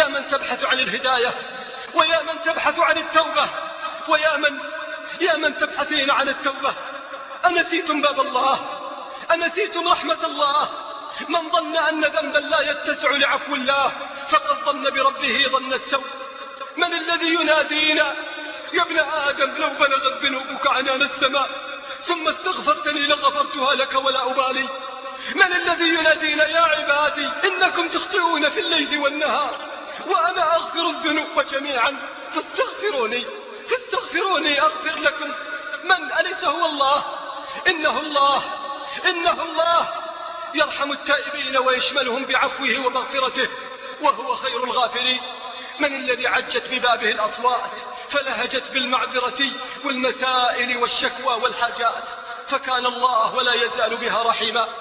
يا من تبحث عن الهداية، ويا من تبحث عن التوبة، يا من تبحثين عن التوبة، أنسيتم باب الله؟ أنسيتم رحمة الله؟ من ظن أن ذنبا لا يتسع لعفو الله فقد ظن بربه ظن السوء. من الذي ينادينا يا ابن آدم لو بلغت ذنوبك عنان السماء ثم استغفرتني لغفرتها لك ولا أبالي؟ من الذي ينادينا يا عبادي إنكم تخطئون في الليل والنهار وأنا أغفر الذنوب جميعا فاستغفروني أغفر لكم؟ من أليس هو الله؟ إنه الله يرحم التائبين ويشملهم بعفوه ومغفرته وهو خير الغافرين. من الذي عجت ببابه الأصوات فلهجت بالمعذرة والمسائل والشكوى والحاجات، فكان الله ولا يزال بها رحيما.